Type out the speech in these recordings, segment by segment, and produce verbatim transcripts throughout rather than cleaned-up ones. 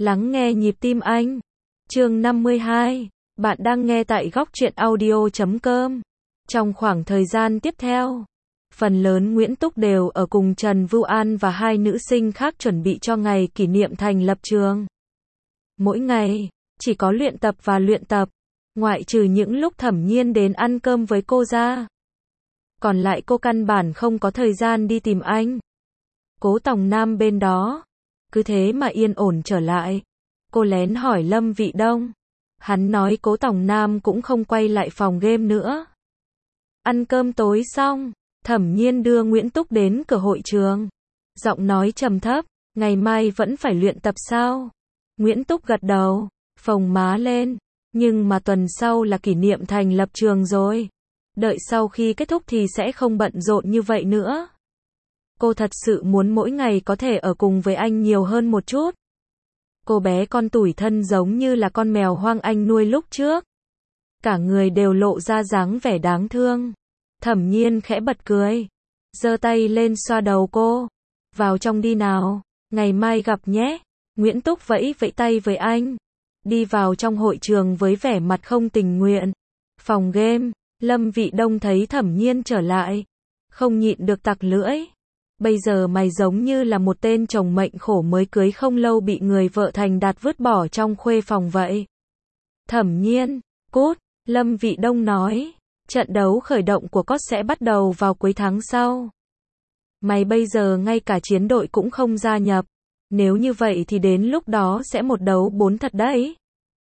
Lắng nghe nhịp tim anh. Chương năm mươi hai. Bạn đang nghe tại góc truyện audio chấm com. Trong khoảng thời gian tiếp theo, phần lớn Nguyễn Túc đều ở cùng Trần Vưu An và hai nữ sinh khác chuẩn bị cho ngày kỷ niệm thành lập trường. Mỗi ngày, chỉ có luyện tập và luyện tập, ngoại trừ những lúc Thẩm Nhiên đến ăn cơm với cô ra. Còn lại cô căn bản không có thời gian đi tìm anh. Cố Tòng Nam bên đó, cứ thế mà yên ổn trở lại. Cô lén hỏi Lâm Vị Đông. Hắn nói Cố Tòng Nam cũng không quay lại phòng game nữa. Ăn cơm tối xong, Thẩm Nhiên đưa Nguyễn Túc đến cửa hội trường. Giọng nói trầm thấp, ngày mai vẫn phải luyện tập sao? Nguyễn Túc gật đầu, phồng má lên. Nhưng mà tuần sau là kỷ niệm thành lập trường rồi. Đợi sau khi kết thúc thì sẽ không bận rộn như vậy nữa. Cô thật sự muốn mỗi ngày có thể ở cùng với anh nhiều hơn một chút. Cô bé con tủi thân giống như là con mèo hoang anh nuôi lúc trước. Cả người đều lộ ra dáng vẻ đáng thương. Thẩm Nhiên khẽ bật cười, giơ tay lên xoa đầu cô. Vào trong đi nào, ngày mai gặp nhé. Nguyễn Túc vẫy vẫy tay với anh, đi vào trong hội trường với vẻ mặt không tình nguyện. Phòng game, Lâm Vị Đông thấy Thẩm Nhiên trở lại, không nhịn được tặc lưỡi. Bây giờ mày giống như là một tên chồng mệnh khổ mới cưới không lâu bị người vợ thành đạt vứt bỏ trong khuê phòng vậy. Thẩm Nhiên, cút, Lâm Vị Đông nói, trận đấu khởi động của cốt sẽ bắt đầu vào cuối tháng sau. Mày bây giờ ngay cả chiến đội cũng không gia nhập, nếu như vậy thì đến lúc đó sẽ một đấu bốn thật đấy.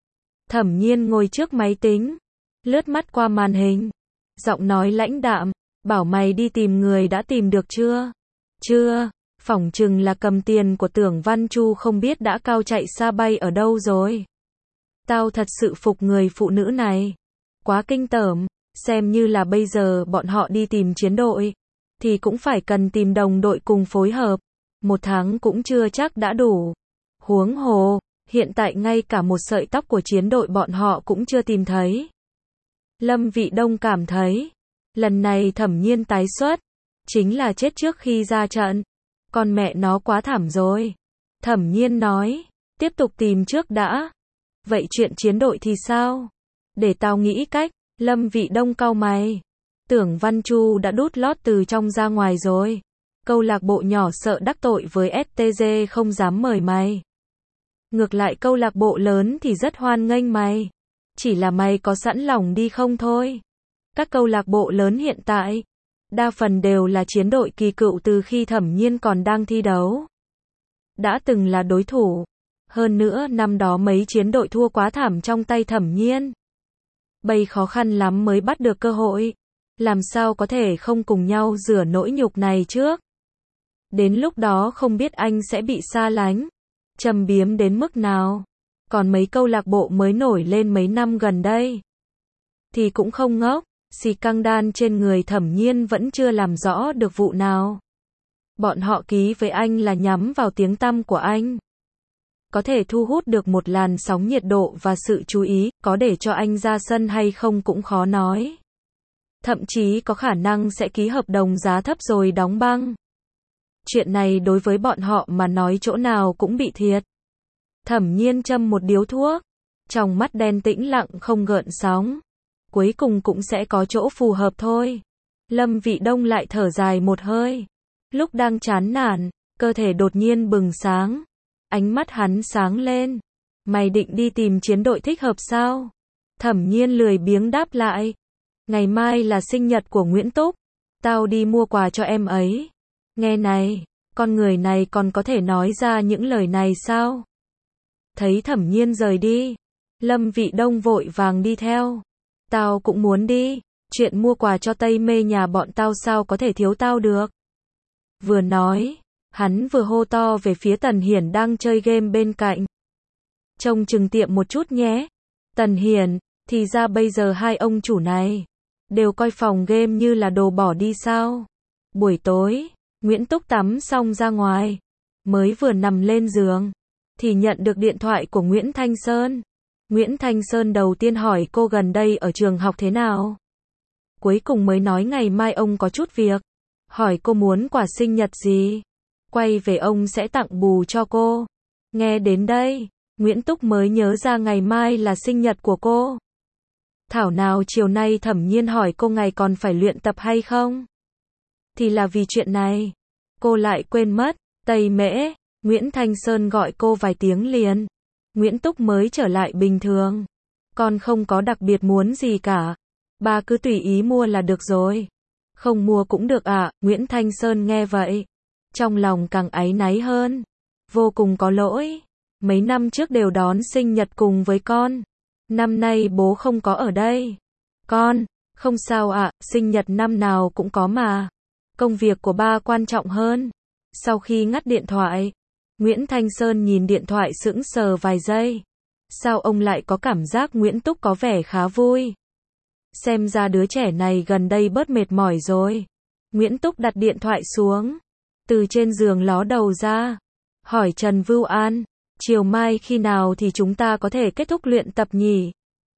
Thẩm Nhiên ngồi trước máy tính, lướt mắt qua màn hình, giọng nói lãnh đạm, bảo mày đi tìm người đã tìm được chưa? Chưa, phỏng chừng là cầm tiền của Tưởng Văn Chu không biết đã cao chạy xa bay ở đâu rồi. Tao thật sự phục người phụ nữ này. Quá kinh tởm, xem như là bây giờ bọn họ đi tìm chiến đội, thì cũng phải cần tìm đồng đội cùng phối hợp. Một tháng cũng chưa chắc đã đủ. Huống hồ, hiện tại ngay cả một sợi tóc của chiến đội bọn họ cũng chưa tìm thấy. Lâm Vị Đông cảm thấy, lần này Thẩm Nhiên tái xuất, chính là chết trước khi ra trận. Con mẹ nó quá thảm rồi. Thẩm Nhiên nói, tiếp tục tìm trước đã. Vậy chuyện chiến đội thì sao? Để tao nghĩ cách. Lâm Vị Đông cau mày. Tưởng Văn Chu đã đút lót từ trong ra ngoài rồi. Câu lạc bộ nhỏ sợ đắc tội với ét tê giê không dám mời mày. Ngược lại câu lạc bộ lớn thì rất hoan nghênh mày. Chỉ là mày có sẵn lòng đi không thôi. Các câu lạc bộ lớn hiện tại, đa phần đều là chiến đội kỳ cựu từ khi Thẩm Nhiên còn đang thi đấu. Đã từng là đối thủ. Hơn nữa năm đó mấy chiến đội thua quá thảm trong tay Thẩm Nhiên. Bây khó khăn lắm mới bắt được cơ hội. Làm sao có thể không cùng nhau rửa nỗi nhục này trước. Đến lúc đó không biết anh sẽ bị xa lánh, trầm biếm đến mức nào. Còn mấy câu lạc bộ mới nổi lên mấy năm gần đây thì cũng không ngốc. Xì căng đan trên người Thẩm Nhiên vẫn chưa làm rõ được vụ nào. Bọn họ ký với anh là nhắm vào tiếng tăm của anh. Có thể thu hút được một làn sóng nhiệt độ và sự chú ý, có để cho anh ra sân hay không cũng khó nói. Thậm chí có khả năng sẽ ký hợp đồng giá thấp rồi đóng băng. Chuyện này đối với bọn họ mà nói chỗ nào cũng bị thiệt. Thẩm Nhiên châm một điếu thuốc, trong mắt đen tĩnh lặng không gợn sóng. Cuối cùng cũng sẽ có chỗ phù hợp thôi. Lâm Vị Đông lại thở dài một hơi. Lúc đang chán nản, cơ thể đột nhiên bừng sáng. Ánh mắt hắn sáng lên. Mày định đi tìm chiến đội thích hợp sao? Thẩm Nhiên lười biếng đáp lại. Ngày mai là sinh nhật của Nguyễn Túc. Tao đi mua quà cho em ấy. Nghe này, con người này còn có thể nói ra những lời này sao? Thấy Thẩm Nhiên rời đi, Lâm Vị Đông vội vàng đi theo. Tao cũng muốn đi, chuyện mua quà cho Tây Mê nhà bọn tao sao có thể thiếu tao được. Vừa nói, hắn vừa hô to về phía Tần Hiển đang chơi game bên cạnh. Trông chừng tiệm một chút nhé. Tần Hiển, thì ra bây giờ hai ông chủ này đều coi phòng game như là đồ bỏ đi sao. Buổi tối, Nguyễn Túc tắm xong ra ngoài, mới vừa nằm lên giường thì nhận được điện thoại của Nguyễn Thanh Sơn. Nguyễn Thanh Sơn đầu tiên hỏi cô gần đây ở trường học thế nào. Cuối cùng mới nói ngày mai ông có chút việc. Hỏi cô muốn quà sinh nhật gì. Quay về ông sẽ tặng bù cho cô. Nghe đến đây, Nguyễn Túc mới nhớ ra ngày mai là sinh nhật của cô. Thảo nào chiều nay Thẩm Nhiên hỏi cô ngày còn phải luyện tập hay không? Thì là vì chuyện này. Cô lại quên mất. Tây Mễ, Nguyễn Thanh Sơn gọi cô vài tiếng liền. Nguyễn Túc mới trở lại bình thường. Con không có đặc biệt muốn gì cả. Ba cứ tùy ý mua là được rồi. Không mua cũng được ạ. À? Nguyễn Thanh Sơn nghe vậy. Trong lòng càng áy náy hơn. Vô cùng có lỗi. Mấy năm trước đều đón sinh nhật cùng với con. Năm nay bố không có ở đây. Con, không sao ạ, à, sinh nhật năm nào cũng có mà. Công việc của ba quan trọng hơn. Sau khi ngắt điện thoại, Nguyễn Thanh Sơn nhìn điện thoại sững sờ vài giây. Sao ông lại có cảm giác Nguyễn Túc có vẻ khá vui? Xem ra đứa trẻ này gần đây bớt mệt mỏi rồi. Nguyễn Túc đặt điện thoại xuống. Từ trên giường ló đầu ra. Hỏi Trần Vưu An. Chiều mai khi nào thì chúng ta có thể kết thúc luyện tập nhỉ?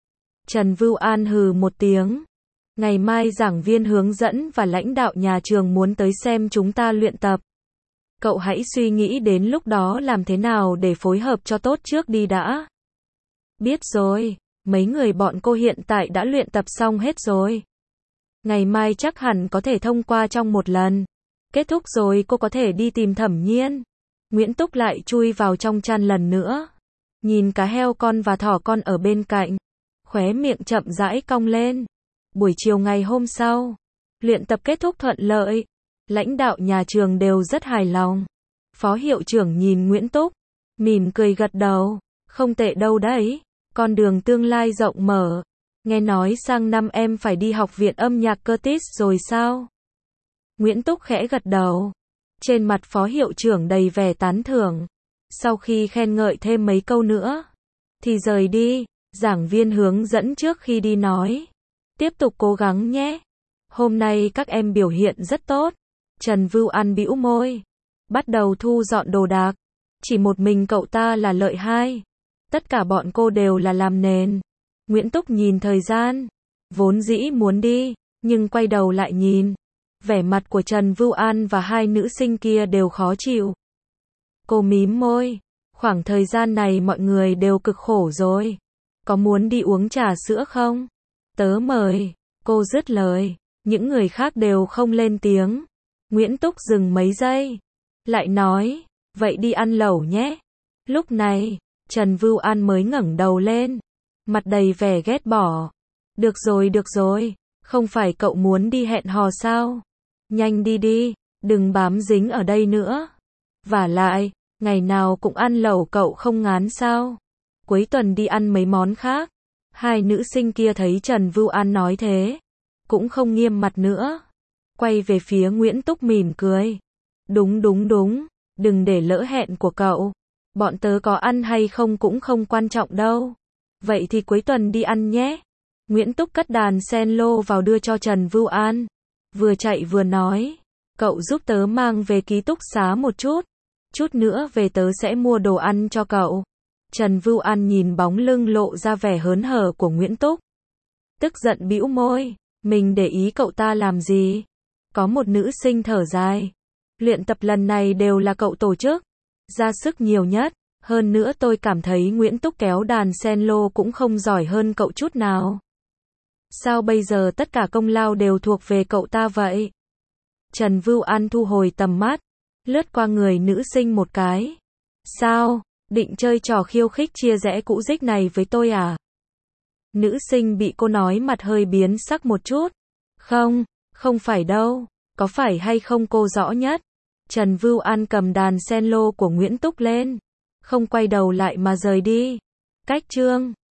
Trần Vưu An hừ một tiếng. Ngày mai giảng viên hướng dẫn và lãnh đạo nhà trường muốn tới xem chúng ta luyện tập. Cậu hãy suy nghĩ đến lúc đó làm thế nào để phối hợp cho tốt trước đi đã. Biết rồi, mấy người bọn cô hiện tại đã luyện tập xong hết rồi. Ngày mai chắc hẳn có thể thông qua trong một lần. Kết thúc rồi cô có thể đi tìm Thẩm Nhiên. Nguyễn Túc lại chui vào trong chăn lần nữa. Nhìn cá heo con và thỏ con ở bên cạnh. Khóe miệng chậm rãi cong lên. Buổi chiều ngày hôm sau, luyện tập kết thúc thuận lợi. Lãnh đạo nhà trường đều rất hài lòng. Phó hiệu trưởng nhìn Nguyễn Túc, mỉm cười gật đầu. Không tệ đâu đấy, con đường tương lai rộng mở. Nghe nói sang năm em phải đi học viện âm nhạc Curtis rồi sao? Nguyễn Túc khẽ gật đầu. Trên mặt phó hiệu trưởng đầy vẻ tán thưởng. Sau khi khen ngợi thêm mấy câu nữa, thì rời đi. Giảng viên hướng dẫn trước khi đi nói. Tiếp tục cố gắng nhé. Hôm nay các em biểu hiện rất tốt. Trần Vưu An bĩu môi. Bắt đầu thu dọn đồ đạc. Chỉ một mình cậu ta là lợi hai. Tất cả bọn cô đều là làm nền. Nguyễn Túc nhìn thời gian. Vốn dĩ muốn đi, nhưng quay đầu lại nhìn. Vẻ mặt của Trần Vưu An và hai nữ sinh kia đều khó chịu. Cô mím môi. Khoảng thời gian này mọi người đều cực khổ rồi. Có muốn đi uống trà sữa không? Tớ mời. Cô dứt lời. Những người khác đều không lên tiếng. Nguyễn Túc dừng mấy giây. Lại nói. Vậy đi ăn lẩu nhé. Lúc này, Trần Vưu An mới ngẩng đầu lên. Mặt đầy vẻ ghét bỏ. Được rồi được rồi. Không phải cậu muốn đi hẹn hò sao? Nhanh đi đi. Đừng bám dính ở đây nữa. Vả lại, ngày nào cũng ăn lẩu cậu không ngán sao? Cuối tuần đi ăn mấy món khác. Hai nữ sinh kia thấy Trần Vưu An nói thế. Cũng không nghiêm mặt nữa. Quay về phía Nguyễn Túc mỉm cười. Đúng đúng đúng. Đừng để lỡ hẹn của cậu. Bọn tớ có ăn hay không cũng không quan trọng đâu. Vậy thì cuối tuần đi ăn nhé. Nguyễn Túc cất đàn cello vào đưa cho Trần Vưu An. Vừa chạy vừa nói. Cậu giúp tớ mang về ký túc xá một chút. Chút nữa về tớ sẽ mua đồ ăn cho cậu. Trần Vưu An nhìn bóng lưng lộ ra vẻ hớn hở của Nguyễn Túc. Tức giận bĩu môi. Mình để ý cậu ta làm gì? Có một nữ sinh thở dài. Luyện tập lần này đều là cậu tổ chức. Ra sức nhiều nhất. Hơn nữa tôi cảm thấy Nguyễn Túc kéo đàn cello cũng không giỏi hơn cậu chút nào. Sao bây giờ tất cả công lao đều thuộc về cậu ta vậy? Trần Vưu An thu hồi tầm mắt. Lướt qua người nữ sinh một cái. Sao? Định chơi trò khiêu khích chia rẽ cũ dích này với tôi à? Nữ sinh bị cô nói mặt hơi biến sắc một chút. Không, không phải đâu. Có phải hay không cô rõ nhất. Trần Vưu An cầm đàn cello của Nguyễn Túc lên. Không quay đầu lại mà rời đi. Cách chương